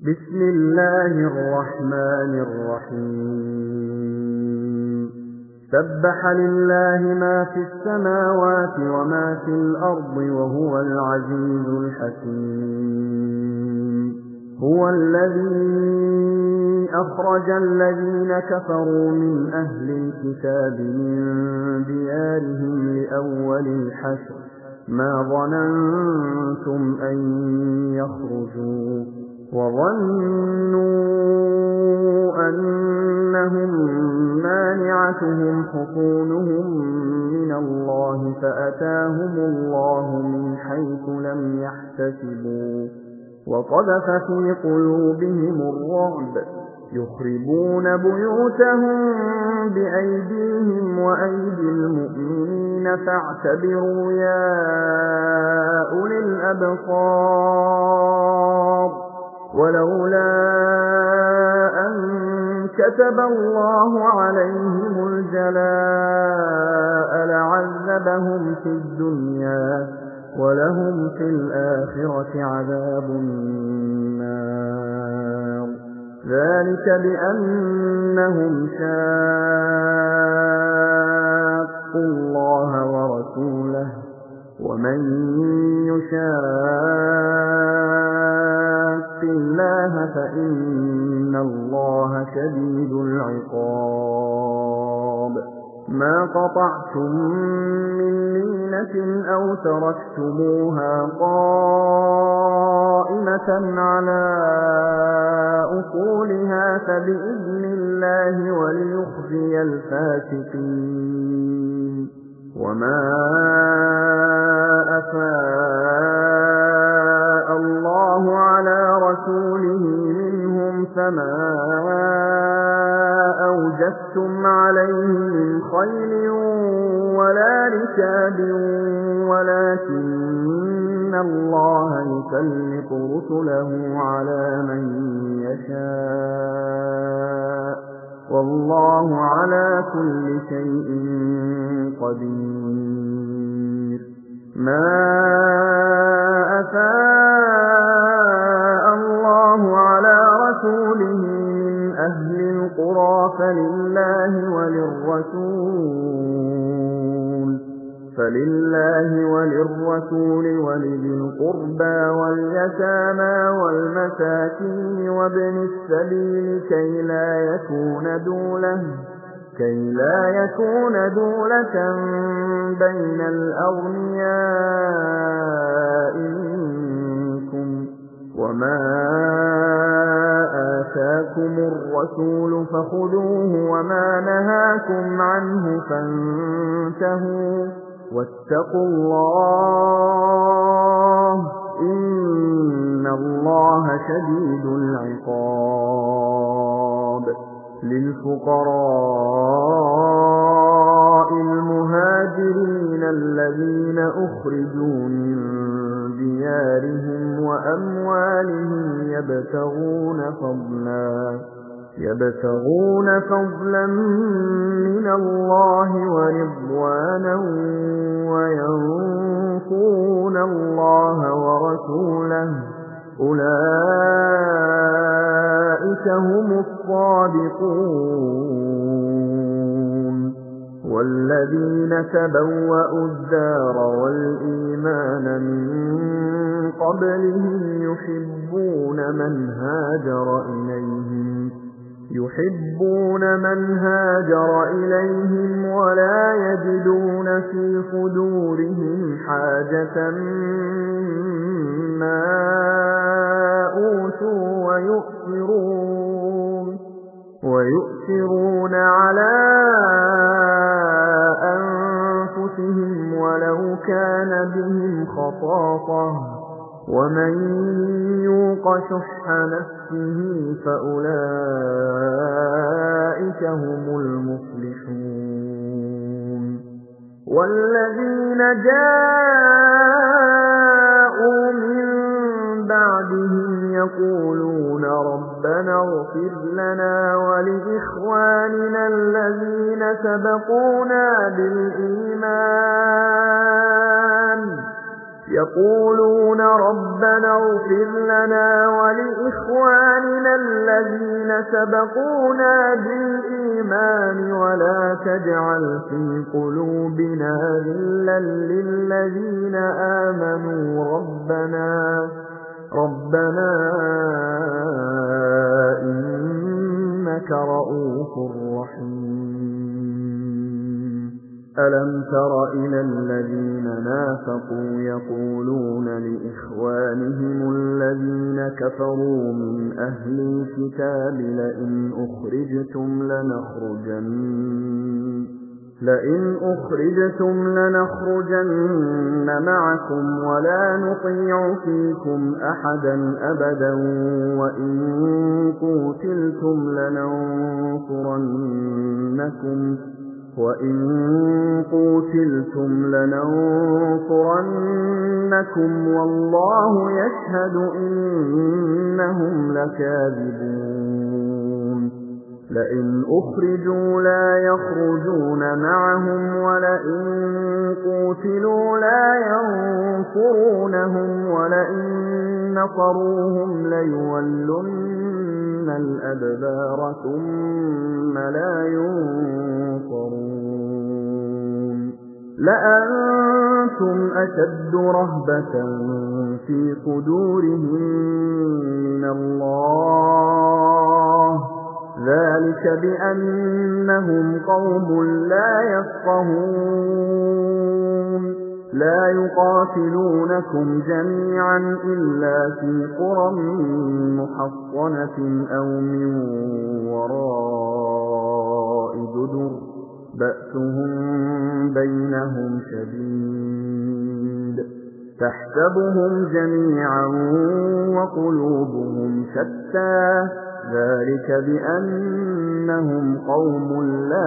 بسم الله الرحمن الرحيم سبح لله ما في السماوات وما في الأرض وهو العزيز الحكيم هو الذي أخرج الذين كفروا من أهل الكتاب من ديارهم لأول الحشر ما ظننتم أن يخرجوا وظنوا أنهم مانعتهم حصونهم من الله فأتاهم الله من حيث لم يحتسبوا وقذف في قلوبهم الرعب يخربون بيوتهم بأيديهم وأيدي المؤمنين فاعتبروا يا أولي الأبصار ولولا أن كتب الله عليهم الجلاء لعذبهم في الدنيا ولهم في الآخرة عذاب النار ذلك بأنهم شاقوا الله ورسوله ومن يشاق الله فإن الله شديد العقاب ما قطعتم من لينة أو تركتموها قائمة على أصولها فبإذن الله وليخزي الفاسقين وما أفاء الله على رسوله منهم فما أوجفتم عليه من خيل ولا ركاب ولكن الله يسلط رسله على من يشاء والله على كل شيء قدير ما أفاء الله على رسوله من أهل القرى فلله وللرسول ولذي القربى واليتامى والمساكين وابن السبيل كي لا يكون دولة بين الأغنياء منكم وما آتاكم الرسول فخذوه وما نهاكم عنه فانتهوا واتقوا الله إن الله شديد العقاب للفقراء المهاجرين الذين أخرجوا من ديارهم وأموالهم يبتغون فضلا من الله ورضوانا وينصرون الله ورسوله أولئك هم الصادقون والذين تبوأوا الدار والإيمان من قبلهم يحبون من هاجر إليهم ولا يجدون في صدورهم حاجة مما أوتوا ويؤثرون على أنفسهم ولو كان بهم خصاصة ومن يوق شح نفسه فأولئك هم المفلحون والذين جاءوا من بعدهم يقولون ربنا اغفر لنا ولإخواننا الذين سبقونا بالإيمان يقولون ربنا اغفر لنا ولإخواننا الذين سبقونا بالإيمان ولا تجعل في قلوبنا غلا للذين آمنوا ربنا إنك رؤوف رحيم ألم تر إلى الذين نافقوا يقولون لإخوانهم الذين كفروا من أهل الكتاب لئن أخرجتم لنخرجن معكم ولا نطيع فيكم أحدا أبدا وإن قوتلتم لننصرنكم والله يشهد إنهم لكاذبون لئن أخرجوا لا يخرجون معهم ولئن قوتلوا لا ينصرونهم ولئن نصروهم ليولن الأدبار ثم لا ينصرون لأنتم أشد رهبة في صدورهم من الله ذلك بأنهم قوم لا يفقهون لا يقاتلونكم جميعا إلا في قرى محصنة أو من وراء جدر بأسهم بينهم شديد تحسبهم جميعا وقلوبهم شتى ذلك بأنهم قوم لا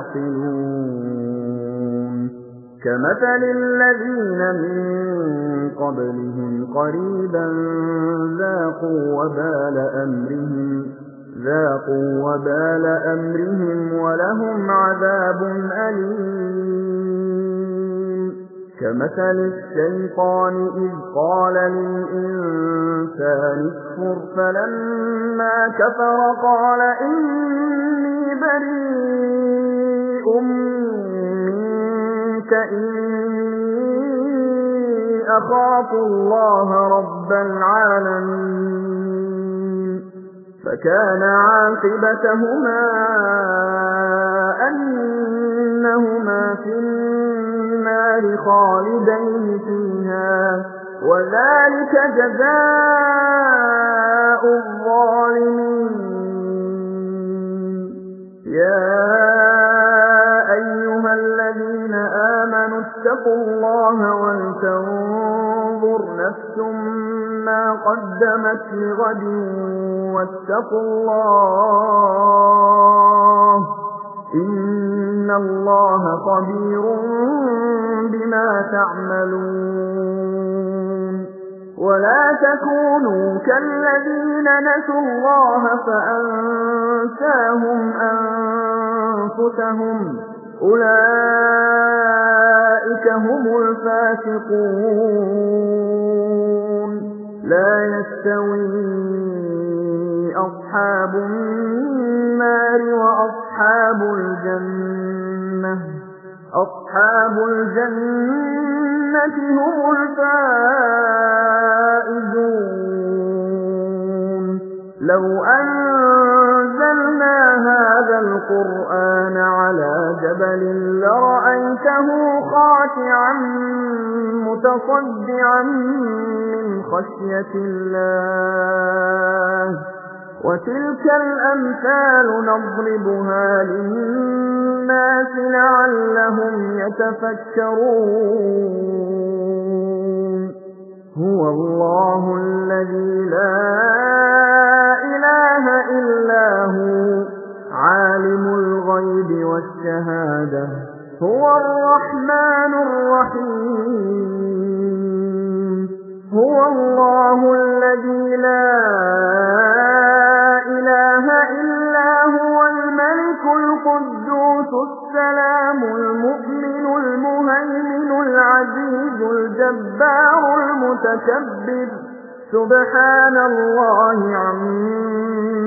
يعقلون كمثل الذين من قبلهم قريبا ذاقوا وبال أمرهم ولهم عذاب أليم كمثل الشيطان إذ قال للإنسان اكفر فلما كفر قال إني بريء منك إني أخاف الله رب العالمين فكان عاقبتهما أنهما في النار خالدين فيها وذلك جزاء الظالمين يا أيها الذين آمنوا اتقوا الله ولتنظر نفس ما قدمت لغد واتقوا الله إن الله خبير بما تعملون ولا تكونوا كالذين نسوا الله فأنساهم أنفسهم أولئك هم الفاسقون لا يستوي أصحاب النار وأصحاب الجنة هم الفائزون لو أنزلنا هذا القرآن على جبل لرأيته خاشعا متصدعا من خشية الله وتلك الأمثال نضربها للناس لعلهم يتفكرون هو الله الذي لا إله إلا هو عالم الغيب والشهادة هو الرحمن الرحيم هو الله الذي لا إله إلا هو الملك القدوس السلام المؤمن المهيمن العزيز الجبار المتكبر سبحان الله عما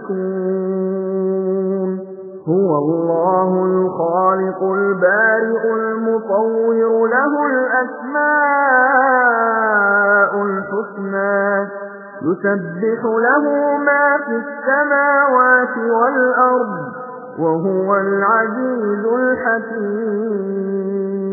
يُشْرِكُونَ هُوَ اللَّهُ الْخَالِقُ الْبَارِئُ الْمُصَوِّرُ لَهُ الْأَسْمَاءُ الْحُسْنَى يُسَبِّحُ لَهُ مَا فِي السَّمَاوَاتِ وَالْأَرْضِ وَهُوَ الْعَزِيزُ الْحَكِيمُ